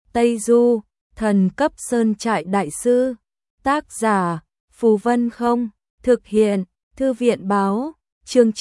Tây Du, thần cấp sơn trại đại sư. Tác giả, Phù Vân Không. Thực hiện, Thư viện báo. Chương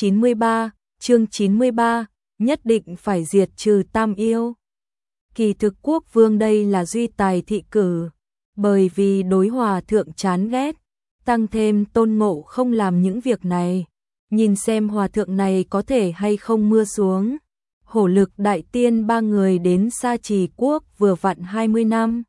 93, nhất định phải diệt trừ Tam Yêu. Kỳ thực quốc vương đây là duy tài thị cử, bởi vì đối hòa thượng chán ghét, tăng thêm Tôn Ngộ không làm những việc này, nhìn xem hòa thượng này có thể hay không mưa xuống. Hổ Lực đại tiên ba người đến Sa Trì quốc vừa vặn 20 năm.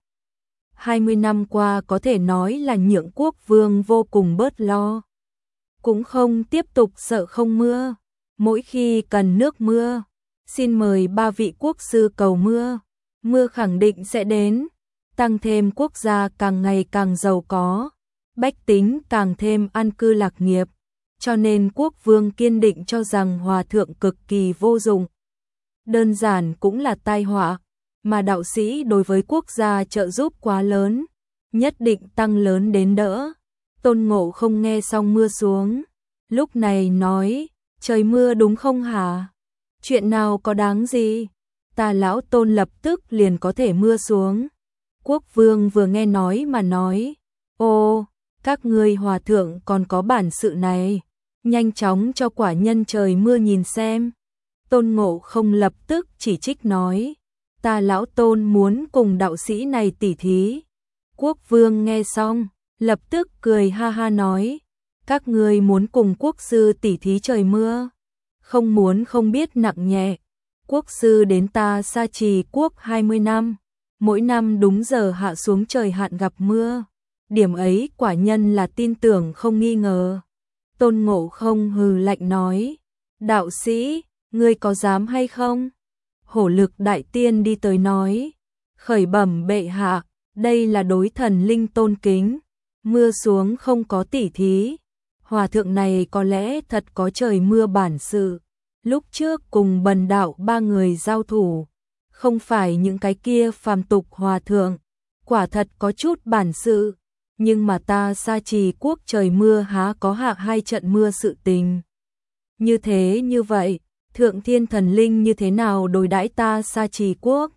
20 năm qua có thể nói là nhượng quốc vương vô cùng bớt lo. Cũng không tiếp tục sợ không mưa. Mỗi khi cần nước mưa, xin mời ba vị quốc sư cầu mưa. Mưa khẳng định sẽ đến. Tăng thêm quốc gia càng ngày càng giàu có, bách tính càng thêm an cư lạc nghiệp. Cho nên quốc vương kiên định cho rằng hòa thượng cực kỳ vô dụng. Đơn giản cũng là tai họa, mà đạo sĩ đối với quốc gia trợ giúp quá lớn, nhất định tăng lớn đến đỡ. Tôn Ngộ không nghe xong mưa xuống, lúc này nói, trời mưa đúng không hả? Chuyện nào có đáng gì? Ta lão Tôn lập tức liền có thể mưa xuống. Quốc vương vừa nghe nói mà nói, ô, các ngươi hòa thượng còn có bản sự này, nhanh chóng cho quả nhân trời mưa nhìn xem. Tôn Ngộ không lập tức chỉ trích nói, ta lão Tôn muốn cùng đạo sĩ này tỉ thí. Quốc vương nghe xong, lập tức cười ha ha nói, các ngươi muốn cùng quốc sư tỉ thí trời mưa, không muốn không biết nặng nhẹ. Quốc sư đến ta Sa Trì quốc 20 năm, mỗi năm đúng giờ hạ xuống trời hạn gặp mưa, điểm ấy quả nhân là tin tưởng không nghi ngờ. Tôn Ngộ không hừ lạnh nói, đạo sĩ, ngươi có dám hay không? Hổ Lực đại tiên đi tới nói, khởi bẩm bệ hạ, đây là đối thần linh tôn kính, mưa xuống không có tỉ thí. Hòa thượng này có lẽ thật có trời mưa bản sự, lúc trước cùng Bần đạo ba người giao thủ, không phải những cái kia phàm tục hòa thượng, quả thật có chút bản sự, nhưng mà ta Sa Trì quốc trời mưa há có hạ 2 trận mưa sự tình. Như thế như vậy, thượng thiên thần linh như thế nào đối đãi ta Sa Trì quốc?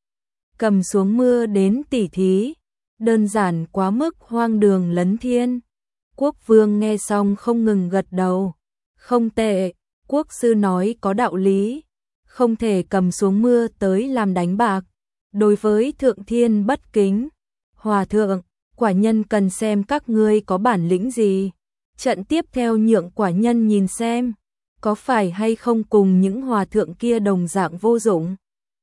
Cầm xuống mưa đến tỉ thí, đơn giản quá mức hoang đường lấn thiên. Quốc vương nghe xong không ngừng gật đầu, không tệ, quốc sư nói có đạo lý, không thể cầm xuống mưa tới làm đánh bạc, đối với thượng thiên bất kính. Hòa thượng, quả nhân cần xem các ngươi có bản lĩnh gì, trận tiếp theo nhượng quả nhân nhìn xem, có phải hay không cùng những hòa thượng kia đồng dạng vô dụng.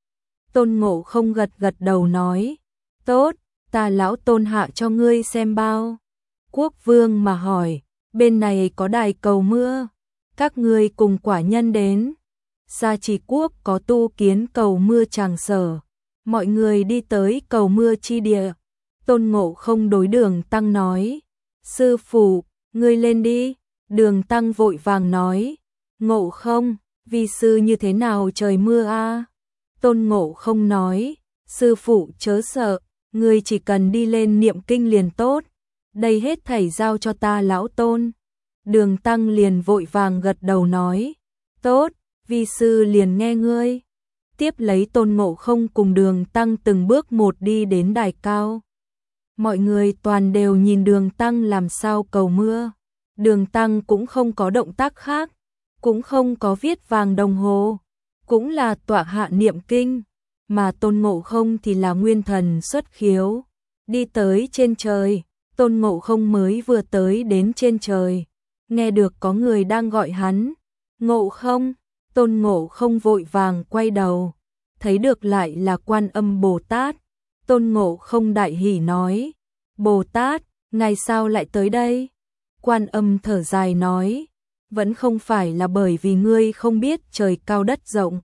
Tôn Ngộ không gật gật đầu nói, tốt, ta lão Tôn hạ cho ngươi xem bao. Quốc vương mà hỏi, bên này có đài cầu mưa, các ngươi cùng quả nhân đến. Sa Trì quốc có tu kiến cầu mưa tràng sở, mọi người đi tới cầu mưa chi địa. Tôn Ngộ không đối Đường Tăng nói, sư phụ, ngươi lên đi. Đường Tăng vội vàng nói, Ngộ không, vi sư như thế nào trời mưa a? Tôn Ngộ không nói, sư phụ chớ sợ, ngươi chỉ cần đi lên niệm kinh liền tốt, đây hết thảy giao cho ta lão Tôn. Đường Tăng liền vội vàng gật đầu nói, tốt, vi sư liền nghe ngươi. Tiếp lấy Tôn Ngộ không cùng Đường Tăng từng bước một đi đến đài cao. Mọi người toàn đều nhìn Đường Tăng làm sao cầu mưa. Đường Tăng cũng không có động tác khác, cũng không có viết vàng đồng hồ, cũng là tọa hạ niệm kinh, mà Tôn Ngộ không thì là nguyên thần xuất khiếu. Đi tới trên trời, Tôn Ngộ không mới vừa tới đến trên trời, nghe được có người đang gọi hắn, Ngộ không. Tôn Ngộ không vội vàng quay đầu, thấy được lại là Quan Âm Bồ Tát. Tôn Ngộ không đại hỉ nói, Bồ Tát, ngài sao lại tới đây? Quan Âm thở dài nói, vẫn không phải là bởi vì ngươi không biết trời cao đất rộng.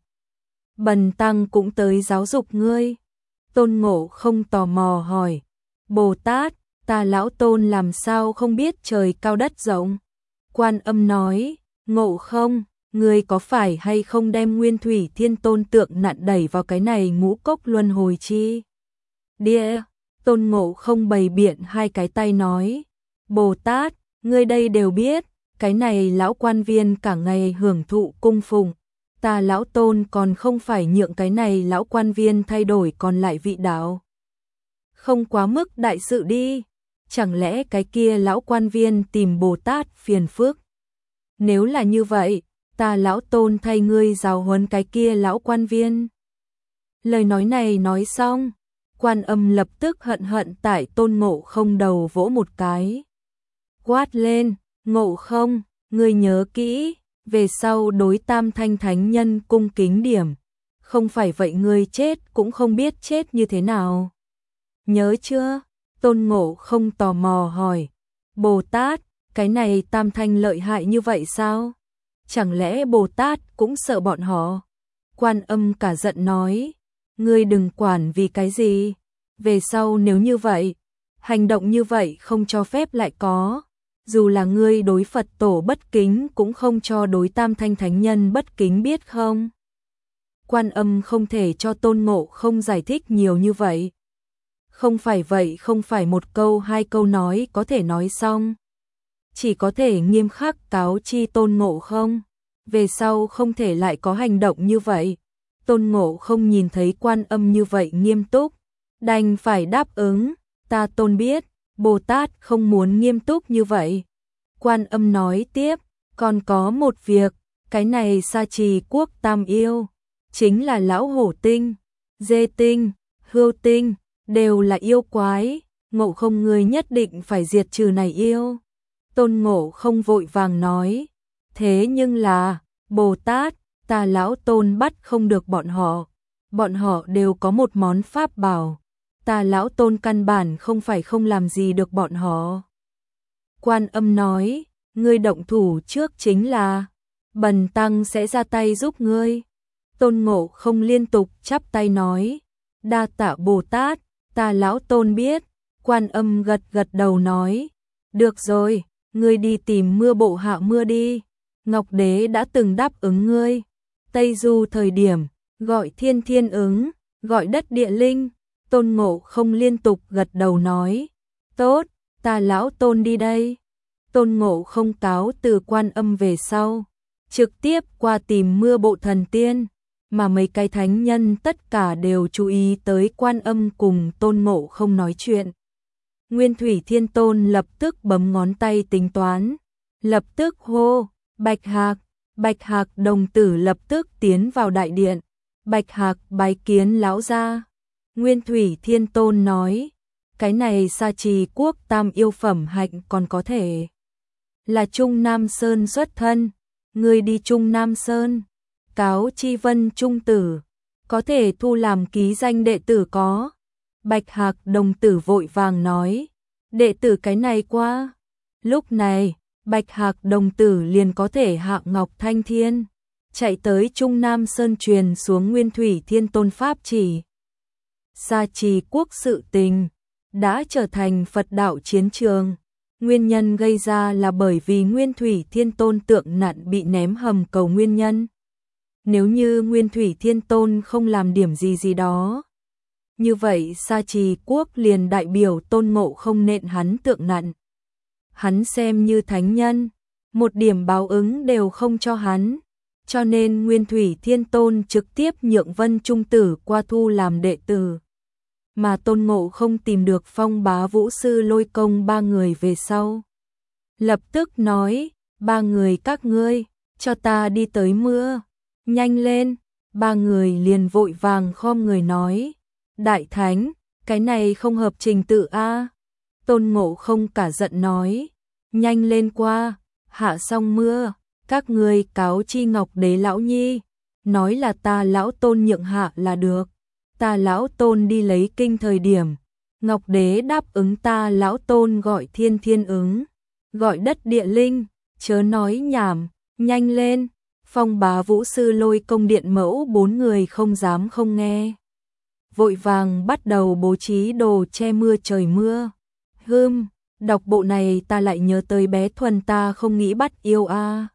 Bần tăng cũng tới giáo dục ngươi. Tôn Ngộ không tò mò hỏi, Bồ Tát, ta lão Tôn làm sao không biết trời cao đất rộng? Quan Âm nói, Ngộ không, ngươi có phải hay không đem Nguyên Thủy Thiên Tôn tượng nặn đẩy vào cái này ngũ cốc luân hồi chi địa? Tôn Ngộ không bày biện 2 cái tay nói, Bồ Tát, ngươi đây đều biết, cái này lão quan viên cả ngày hưởng thụ cung phụng, ta lão Tôn còn không phải nhượng cái này lão quan viên thay đổi còn lại vị đạo. không quá mức đại sự đi, chẳng lẽ cái kia lão quan viên tìm Bồ Tát phiền phức? Nếu là như vậy, ta lão Tôn thay ngươi giáo huấn cái kia lão quan viên. Lời nói này nói xong, Quan Âm lập tức hận hận tại Tôn Ngộ Không đầu vỗ một cái. Quát lên, Ngộ Không, ngươi nhớ kỹ, về sau đối Tam Thanh Thánh Nhân cung kính điểm, không phải vậy ngươi chết cũng không biết chết như thế nào. Nhớ chưa? Tôn Ngộ Không tò mò hỏi. Bồ Tát, cái này Tam Thanh lợi hại như vậy sao? Chẳng lẽ Bồ Tát cũng sợ bọn họ? Quan Âm cả giận nói, ngươi đừng quản vì cái gì, về sau nếu như vậy, hành động như vậy không cho phép lại có, dù là ngươi đối Phật tổ bất kính cũng không cho đối Tam Thanh Thánh Nhân bất kính biết không? Quan Âm không thể cho Tôn Ngộ Không giải thích nhiều như vậy. Không phải vậy, không phải một câu hai câu nói có thể nói xong. Chỉ có thể nghiêm khắc cáo chi Tôn Ngộ Không, về sau không thể lại có hành động như vậy. Tôn Ngộ Không nhìn thấy Quan Âm như vậy nghiêm túc, đành phải đáp ứng, ta Tôn biết, Bồ Tát không muốn nghiêm túc như vậy. Quan Âm nói tiếp, còn có một việc, cái này Sa Trì quốc tam yêu, chính là lão hổ tinh, dê tinh, hươu tinh, đều là yêu quái, Ngộ Không ngươi nhất định phải diệt trừ này yêu. Tôn Ngộ Không vội vàng nói, thế nhưng là, Bồ Tát, ta lão Tôn bắt không được bọn họ đều có một món pháp bảo, ta lão Tôn căn bản không phải không làm gì được bọn họ. Quan Âm nói, ngươi động thủ trước chính là, bần tăng sẽ ra tay giúp ngươi. Tôn Ngộ Không liên tục chắp tay nói, đa tạ Bồ Tát, ta lão Tôn biết. Quan Âm gật gật đầu nói, được rồi, ngươi đi tìm mưa bộ hạ mưa đi, Ngọc Đế đã từng đáp ứng ngươi. Tây Du thời điểm, gọi thiên thiên ứng, gọi đất địa linh. Tôn Ngộ Không liên tục gật đầu nói, tốt, ta lão Tôn đi đây. Tôn Ngộ Không cáo từ Quan Âm về sau, trực tiếp qua tìm mưa bộ thần tiên, mà mấy cái thánh nhân tất cả đều chú ý tới Quan Âm cùng Tôn Ngộ Không nói chuyện. Nguyên Thủy Thiên Tôn lập tức bấm ngón tay tính toán, lập tức hô, Bạch Hạc đồng tử lập tức tiến vào đại điện. Bạch Hạc bái kiến lão gia. Nguyên Thủy Thiên Tôn nói, cái này Sa Trì quốc tam yêu phẩm hạnh còn có thể là Trung Nam Sơn xuất thân, người đi Trung Nam Sơn, cáo chi Vân Trung tử, có thể thu làm ký danh đệ tử có. Bạch Hạc đồng tử vội vàng nói, đệ tử cái này qua. Lúc này, Bạch Hạc đồng tử liền có thể hạ Ngọc Thanh Thiên, chạy tới Trung Nam Sơn truyền xuống Nguyên Thủy Thiên Tôn pháp chỉ. Sa Trì quốc sự tình đã trở thành Phật đạo chiến trường. Nguyên nhân gây ra là bởi vì Nguyên Thủy Thiên Tôn tượng nặn bị ném hầm cầu nguyên nhân. Nếu như Nguyên Thủy Thiên Tôn không làm điểm gì đó, như vậy Sa Trì quốc liền đại biểu Tôn Ngộ Không nện hắn tượng nặn. Hắn xem như thánh nhân, một điểm báo ứng đều không cho hắn, cho nên Nguyên Thủy Thiên Tôn trực tiếp nhượng Vân Trung tử qua thu làm đệ tử. Mà Tôn Ngộ Không tìm được Phong Bá Vũ Sư Lôi Công ba người về sau, lập tức nói, ba người các ngươi, cho ta đi tới mưa, nhanh lên. Ba người liền vội vàng khom người nói, Đại Thánh, cái này không hợp trình tự a. Tôn Ngộ Không cả giận nói, nhanh lên qua, hạ xong mưa, các ngươi cáo chi Ngọc Đế lão nhi, nói là ta lão Tôn nhượng hạ là được. Ta lão Tôn đi lấy kinh thời điểm, Ngọc Đế đáp ứng ta lão Tôn gọi thiên thiên ứng, gọi đất địa linh, chớ nói nhảm, nhanh lên. Phong Bá Vũ Sư Lôi Công điện mẫu bốn người không dám không nghe, vội vàng bắt đầu bố trí đồ che mưa trời mưa. Đọc bộ này ta lại nhớ tới bé Thuần ta không nghĩ bắt yêu a.